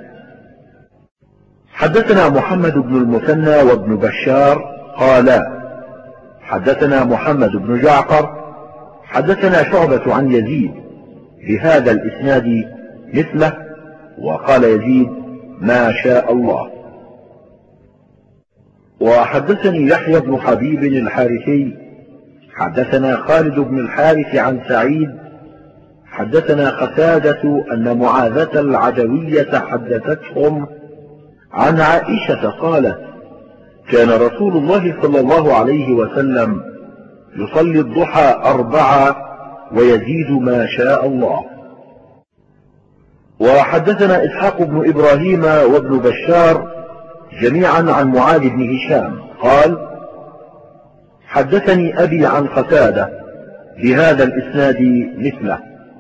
حدثنا محمد بن المثنى وابن بشار قالا: حدثنا محمد بن جعفر حدثنا شعبة عن يزيد بهذا الإسناد مثله، وقال يزيد: ما شاء الله. وحدثني يحيى بن حبيب الحارثي حدثنا خالد بن الحارث عن سعيد حدثنا قتادة أن معاذة العدوية حدثتهم عن عائشة قالت: كان رسول الله صلى الله عليه وسلم يصلي الضحى 4 ويزيد ما شاء الله. وحدثنا إسحاق بن إبراهيم وابن بشار جميعا عن معاذ بن هشام قال: حدثني أبي عن قتادة بهذا الإسناد مثله.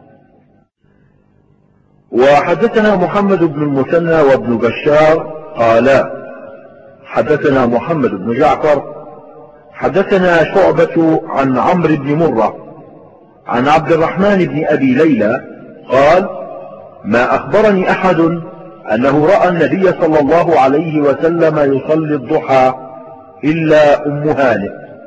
وحدثنا محمد بن المثنى وابن بشار قالا: حدثنا محمد بن جعفر حدثنا شعبة عن عمرو بن مرة عن عبد الرحمن بن أبي ليلى قال: ما أخبرني أحد أنه رأى النبي صلى الله عليه وسلم يصلي الضحى إلا أم هانئ،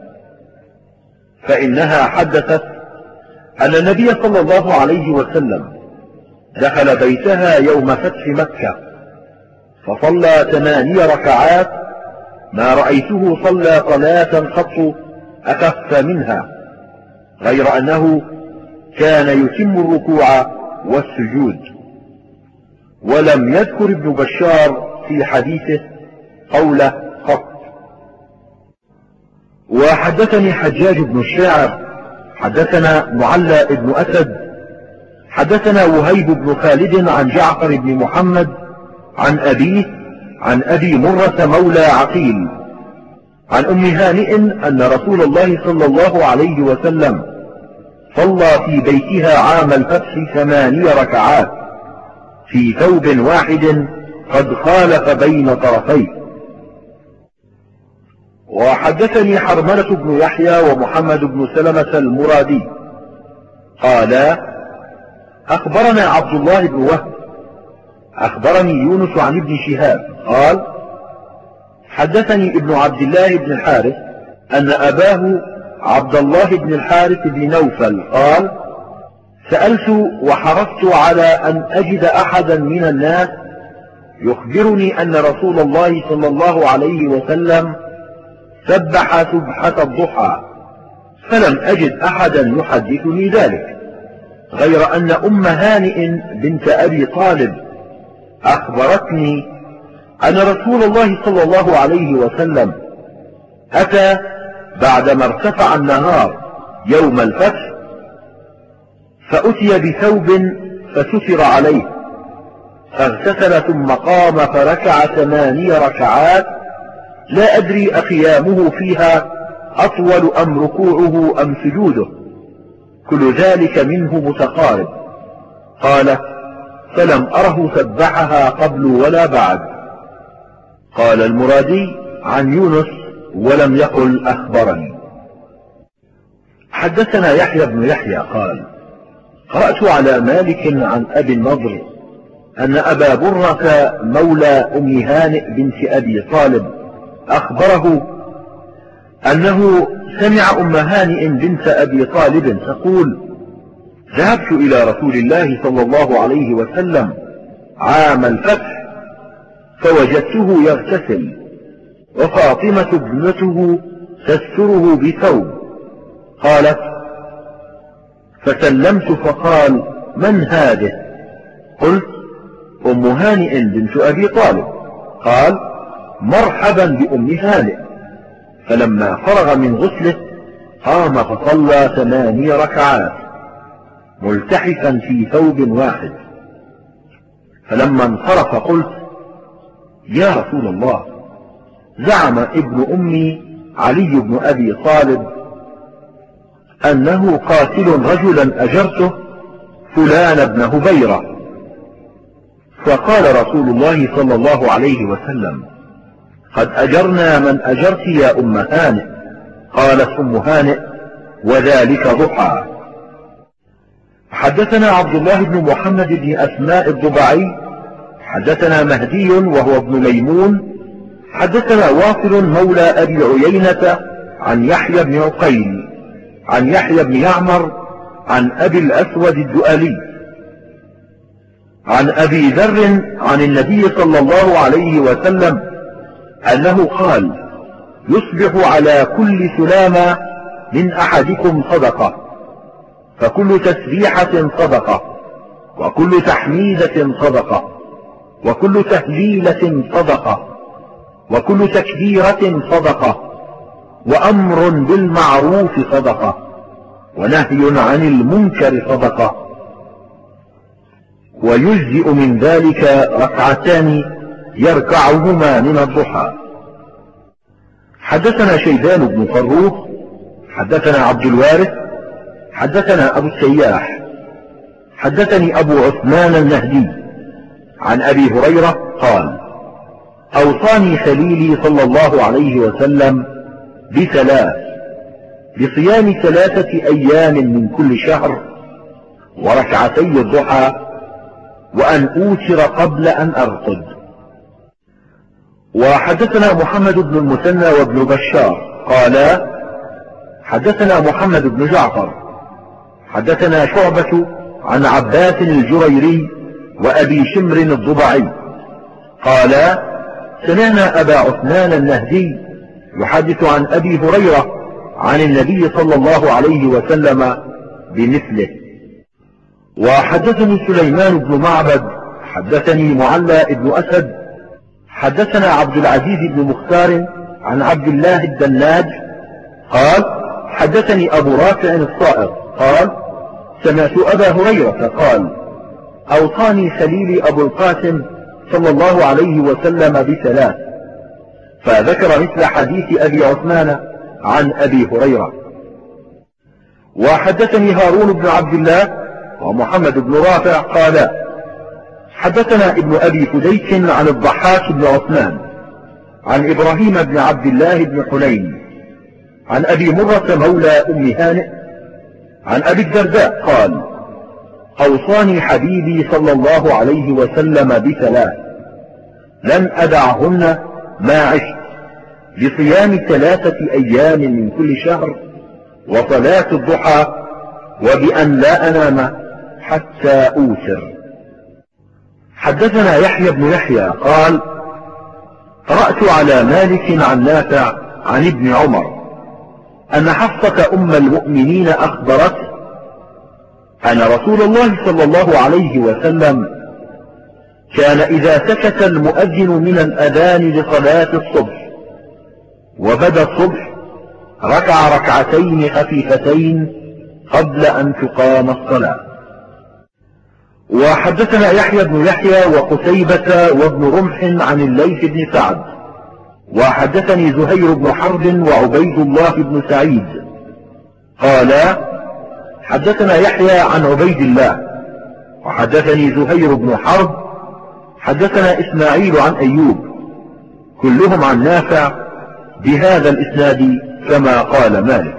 فإنها حدثت أن النبي صلى الله عليه وسلم دخل بيتها يوم فتح مكة فصلى 8 ركعات ما رأيته صلى صلاة قط أخف منها، غير أنه كان يتم الركوع والسجود. ولم يذكر ابن بشار في حديثه قوله قط. وحدثني حجاج بن الشاعر حدثنا معلى بن أسد حدثنا وهيب بن خالد عن جعفر بن محمد عن أبيه عن أبي مرة مولى عقيل عن أم هانئ أن رسول الله صلى الله عليه وسلم صلى في بيتها عام الفتح 8 ركعات في ثوب واحد قد خالف بين طرفيه. وحدثني حرملة بن يحيى ومحمد بن سلمة المرادي قالا: أخبرنا عبد الله بن وهب أخبرني يونس عن ابن شهاب قال: حدثني ابن عبد الله بن الحارث أن أباه عبد الله بن الحارث بن نوفل قال: سألت وحرصت على أن أجد أحدا من الناس يخبرني أن رسول الله صلى الله عليه وسلم سبح سبحة الضحى، فلم أجد أحدا يحدثني ذلك، غير أن أم هانئ بنت أبي طالب أخبرتني أن رسول الله صلى الله عليه وسلم أتى بعدما ارتفع النهار يوم الفتح فأتي بثوب فستر عليه فاغتسل ثم قام فركع 8 ركعات لا أدري أقيامه فيها أطول أم ركوعه أم سجوده، كل ذلك منه متقارب. قال: فلم أره سبحها قبل ولا بعد. قال المرادي عن يونس ولم يقل أخبرني. حدثنا يحيى بن يحيى قال: قرأت على مالك عن أبي النضر أن أبا برة مولى أم هانئ بنت أبي طالب أخبره أنه سمع أم هانئ بنت أبي طالب تقول: ذهبت إلى رسول الله صلى الله عليه وسلم عام الفتح فوجدته يغتسل وفاطمة ابنته تستره بثوب. قالت: فسلمت فقال: من هذه؟ قلت: أم هانئ بنت أبي طالب. قال: مرحبا بأم هانئ. فلما فرغ من غسله قام فصلى 8 ركعات ملتحفا في ثوب واحد. فلما انصرف قلت: يا رسول الله، زعم ابن أمي علي بن أبي طالب أنه قاتل رجلا أجرته فلان بن هبيرة، فقال رسول الله صلى الله عليه وسلم: قد أجرنا من أجرت يا أم هانئ. قالت أم هانئ: وذلك ضحى. حدثنا عبد الله بن محمد بن أسماء الضبعي حدثنا مهدي وهو ابن ميمون حدثنا واصل مولى أبي عيينة عن يحيى بن عقيل عن يحيى بن يعمر عن أبي الأسود الدؤلي عن أبي ذر عن النبي صلى الله عليه وسلم أنه قال: يصبح على كل سلامة من أحدكم صدقة، فكل تسبيحة صدقة، وكل تحميدة صدقة، وكل تهليلة صدقة، وكل تكبيرة صدقة، وأمر بالمعروف صدقة، ونهي عن المنكر صدقة، ويجزئ من ذلك ركعتان يركعهما من الضحى. حدثنا شيبان بن فروخ حدثنا عبد الوارث حدثنا أبو السياح حدثني أبو عثمان النهدي عن أبي هريرة قال: أوصاني خليلي صلى الله عليه وسلم بثلاث: بصيام 3 أيام من كل شهر، وركعتي الضحى، وأن أوتر قبل أن أرقد. وحدثنا محمد بن المثنى وابن بشار قال: حدثنا محمد بن جعفر حدثنا شعبة عن عباس الجريري وأبي شمر الضبعي قال: سمعنا أبا عثمان النهدي يحدث عن أبي هريرة عن النبي صلى الله عليه وسلم بمثله. وحدثني سليمان بن معبد حدثني معلى بن أسد حدثنا عبد العزيز بن مختار عن عبد الله الدناج قال: حدثني أبو رافع الصائغ قال: سمعت أبا هريرة قال: أوصاني خليلي أبو القاسم صلى الله عليه وسلم بثلاث، فذكر مثل حديث أبي عثمان عن أبي هريرة. وحدثني هارون بن عبد الله ومحمد بن رافع قال: حدثنا ابن أبي فديك عن الضحاك بن عثمان عن إبراهيم بن عبد الله بن حنين عن أبي مرة مولى أم هانئ عن أبي الدرداء قال: أوصاني حبيبي صلى الله عليه وسلم بثلاث لن أدعهن ما عشت: بصيام 3 أيام من كل شهر، وصلاة الضحى، وبأن لا أنام حتى أوتر. حدثنا يحيى بن يحيى قال: قرأت على مالك عن نافع عن ابن عمر أن حفصة أم المؤمنين أخبرت أن رسول الله صلى الله عليه وسلم كان إذا سكت المؤذن من الأذان لصلاة الصبح وبدا الصبح ركع ركعتين خفيفتين قبل أن تقام الصلاة. وحدثنا يحيى بن يحيى وقتيبة وابن رمح عن الليث بن سعد وحدثني زهير بن حرب وعبيد الله بن سعيد قال: حدثنا يحيى عن عبيد الله وحدثني زهير بن حرب حدثنا إسماعيل عن أيوب كلهم عن نافع بهذا الإسناد كما قال مالك.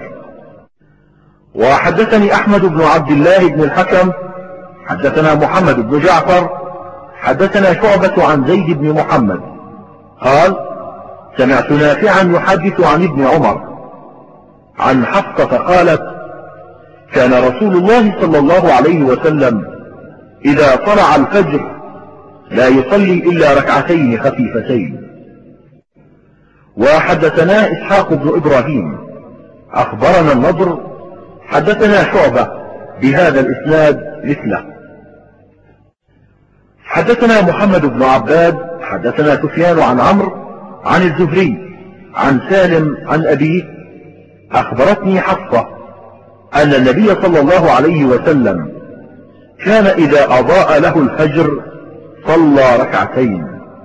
وحدثني أحمد بن عبد الله بن الحكم حدثنا محمد بن جعفر حدثنا شعبة عن زيد بن محمد قال: سمعت نافعا يحدث عن ابن عمر عن حفصة قالت: كان رسول الله صلى الله عليه وسلم إذا طلع الفجر لا يصلي إلا ركعتين خفيفتين. وحدثنا إسحاق بن إبراهيم أخبرنا النضر حدثنا شعبة بهذا الإسناد مثله. حدثنا محمد بن عباد حدثنا سفيان عن عمرو عن الزهري عن سالم عن أبيه أخبرتني حفصة أن النبي صلى الله عليه وسلم كان إذا أضاء له الفجر صلى ركعتين.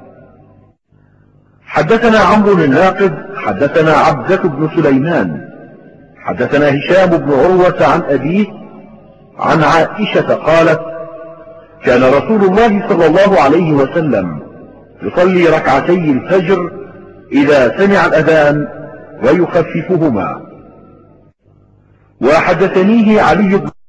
حدثنا عمرو الناقد حدثنا عبدة بن سليمان حدثنا هشام بن عروة عن أبيه عن عائشة قالت: كان رسول الله صلى الله عليه وسلم يصلي ركعتي الفجر إذا سمع الأذان ويخففهما. وحدثنيه علي بن